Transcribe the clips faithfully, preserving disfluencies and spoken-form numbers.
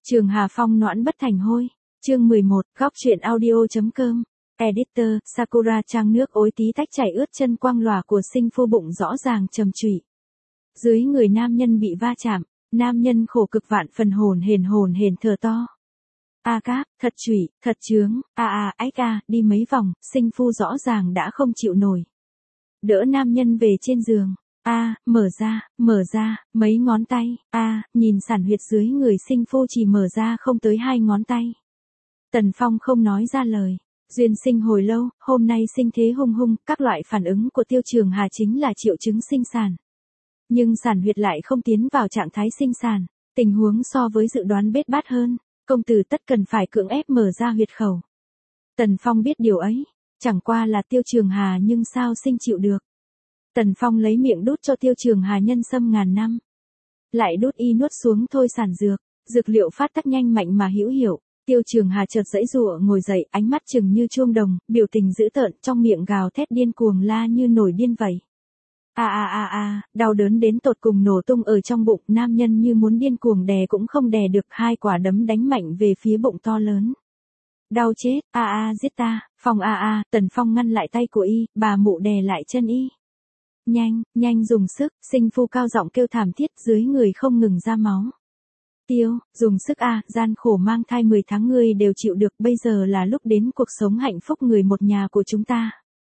Trường Hà Phong noãn bất thành hôi. Chương mười một, góc truyện audio.com. Editor, Sakura trang nước ối tí tách chảy ướt chân quang lòa của sinh phu bụng rõ ràng trầm trụy. Dưới người nam nhân bị va chạm, nam nhân khổ cực vạn phần hồn hển hồn hển thở to. A cáp, thật trụy, thật chướng, a a ách a, đi mấy vòng, sinh phu rõ ràng đã không chịu nổi. Đỡ nam nhân về trên giường. A, mở ra, mở ra, mấy ngón tay, A, nhìn sản huyệt dưới người sinh phu chỉ mở ra không tới hai ngón tay. Tần Phong không nói ra lời. Duyên sinh hồi lâu, hôm nay sinh thế hung hung, các loại phản ứng của Tiêu Trường Hà chính là triệu chứng sinh sản. Nhưng sản huyệt lại không tiến vào trạng thái sinh sản, tình huống so với dự đoán bết bát hơn, công tử tất cần phải cưỡng ép mở ra huyệt khẩu. Tần Phong biết điều ấy, chẳng qua là Tiêu Trường Hà nhưng sao sinh chịu được. Tần Phong lấy miệng đút cho Tiêu Trường Hà nhân sâm ngàn năm. Lại đút y nuốt xuống thôi sản dược, dược liệu phát tác nhanh mạnh mà hữu hiệu. Tiêu Trường Hà chợt giãy giụa ngồi dậy, ánh mắt trừng như chuông đồng, biểu tình dữ tợn, trong miệng gào thét điên cuồng la như nổi điên vậy. A a a a, đau đớn đến tột cùng nổ tung ở trong bụng, nam nhân như muốn điên cuồng đè cũng không đè được, hai quả đấm đánh mạnh về phía bụng to lớn. Đau chết, a a giết ta, Phong a a, Tần Phong ngăn lại tay của y, bà mụ đè lại chân y. Nhanh, nhanh dùng sức, sinh phu cao giọng kêu thảm thiết, dưới người không ngừng ra máu. Tiêu, dùng sức a, gian khổ mang thai mười tháng ngươi đều chịu được, bây giờ là lúc đến cuộc sống hạnh phúc người một nhà của chúng ta.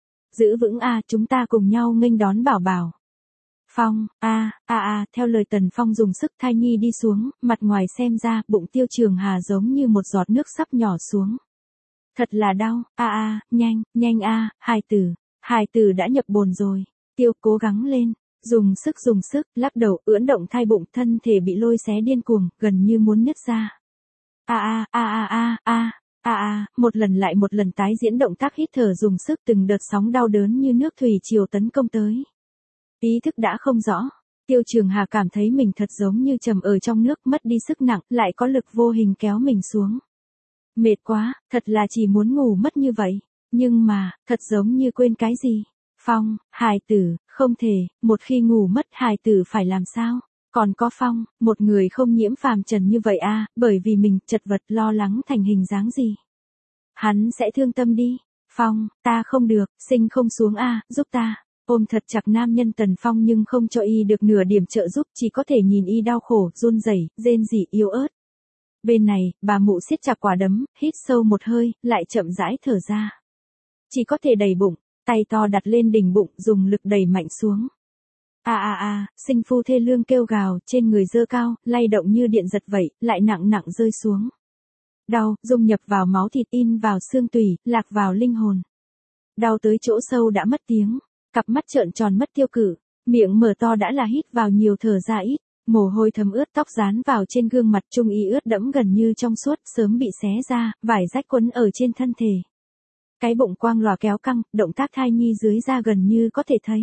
Giữ vững a, chúng ta cùng nhau nghênh đón bảo bảo. Phong, a, a a, theo lời Tần Phong dùng sức thai nhi đi xuống, mặt ngoài xem ra, bụng Tiêu Trường Hà giống như một giọt nước sắp nhỏ xuống. Thật là đau, a a, nhanh, nhanh a, hài tử, hài tử đã nhập bồn rồi. Tiêu cố gắng lên, dùng sức dùng sức, lắc đầu, ưỡn động thai bụng, thân thể bị lôi xé điên cuồng, gần như muốn nứt ra. A a a a a a a a, một lần lại một lần tái diễn động tác hít thở dùng sức, từng đợt sóng đau đớn như nước thủy triều tấn công tới. Ý thức đã không rõ, Tiêu Trường Hà cảm thấy mình thật giống như trầm ở trong nước, mất đi sức nặng, lại có lực vô hình kéo mình xuống. Mệt quá, thật là chỉ muốn ngủ mất như vậy, nhưng mà, thật giống như quên cái gì. Phong, hài tử, không thể, một khi ngủ mất hài tử phải làm sao? Còn có Phong, một người không nhiễm phàm trần như vậy a, bởi vì mình chật vật lo lắng thành hình dáng gì. Hắn sẽ thương tâm đi. Phong, ta không được, sinh không xuống a, giúp ta. Ôm thật chặt nam nhân Tần Phong nhưng không cho y được nửa điểm trợ giúp, chỉ có thể nhìn y đau khổ, run rẩy, rên rỉ yếu ớt. Bên này, bà mụ siết chặt quả đấm, hít sâu một hơi, lại chậm rãi thở ra. Chỉ có thể đẩy bụng. Tay to đặt lên đỉnh bụng, dùng lực đẩy mạnh xuống. A a a, sinh phu thê lương kêu gào, trên người dơ cao, lay động như điện giật vậy, lại nặng nặng rơi xuống. Đau, dung nhập vào máu thịt, in vào xương tủy, lạc vào linh hồn. Đau tới chỗ sâu đã mất tiếng, cặp mắt trợn tròn mất tiêu cử, miệng mở to đã là hít vào nhiều thở ra ít, mồ hôi thấm ướt tóc dán vào trên gương mặt trung y ướt đẫm gần như trong suốt, sớm bị xé ra, vải rách quấn ở trên thân thể. Cái bụng quang lòa kéo căng, động tác thai nhi dưới da gần như có thể thấy.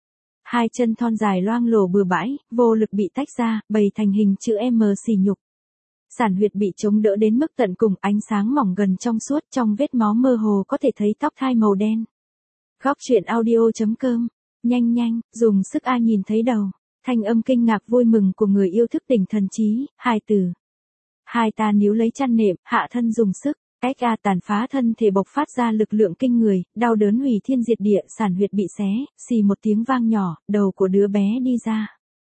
Hai chân thon dài loang lổ bừa bãi, vô lực bị tách ra, bày thành hình chữ M xì nhục. Sản huyệt bị chống đỡ đến mức tận cùng, ánh sáng mỏng gần trong suốt, trong vết máu mơ hồ có thể thấy tóc thai màu đen. Góc truyện audio.com. Nhanh nhanh, dùng sức a, nhìn thấy đầu. Thanh âm kinh ngạc vui mừng của người yêu thức tỉnh thần trí, hài tử. Hai ta níu lấy chăn nệm, hạ thân dùng sức. Cách a, tàn phá thân thể bộc phát ra lực lượng kinh người, đau đớn hủy thiên diệt địa, sản huyệt bị xé, xì một tiếng vang nhỏ, đầu của đứa bé đi ra.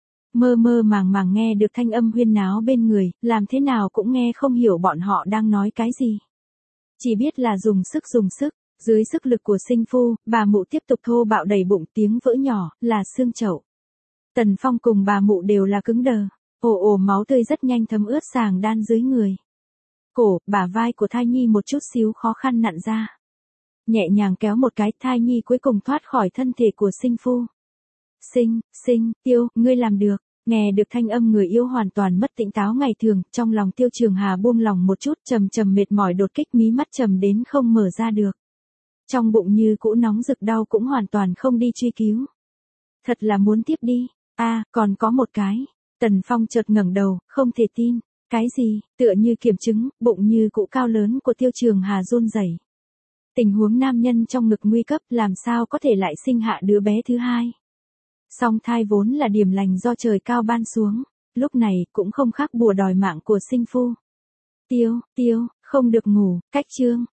Mơ mơ màng màng nghe được thanh âm huyên náo bên người, làm thế nào cũng nghe không hiểu bọn họ đang nói cái gì. Chỉ biết là dùng sức dùng sức, dưới sức lực của sinh phu, bà mụ tiếp tục thô bạo đẩy bụng, tiếng vỡ nhỏ, là xương chậu. Tần Phong cùng bà mụ đều là cứng đờ, ồ ồ máu tươi rất nhanh thấm ướt sàng đan dưới người. Cổ, bả vai của thai nhi một chút xíu khó khăn nặn ra. Nhẹ nhàng kéo một cái, thai nhi cuối cùng thoát khỏi thân thể của sinh phu. Sinh, sinh, Tiêu, ngươi làm được. Nghe được thanh âm người yêu hoàn toàn mất tỉnh táo ngày thường, trong lòng Tiêu Trường Hà buông lòng một chút, trầm trầm mệt mỏi đột kích, mí mắt trầm đến không mở ra được. Trong bụng như cũ nóng rực đau cũng hoàn toàn không đi truy cứu. Thật là muốn tiếp đi. A, còn có một cái. Tần Phong chợt ngẩng đầu, không thể tin. Cái gì, tựa như kiểm chứng, bụng như cũ cao lớn của Tiêu Trường Hà run rẩy. Tình huống nam nhân trong ngực nguy cấp, làm sao có thể lại sinh hạ đứa bé thứ hai. Song thai vốn là điểm lành do trời cao ban xuống, lúc này cũng không khác bùa đòi mạng của sinh phu. Tiêu, tiêu, không được ngủ, cách chương.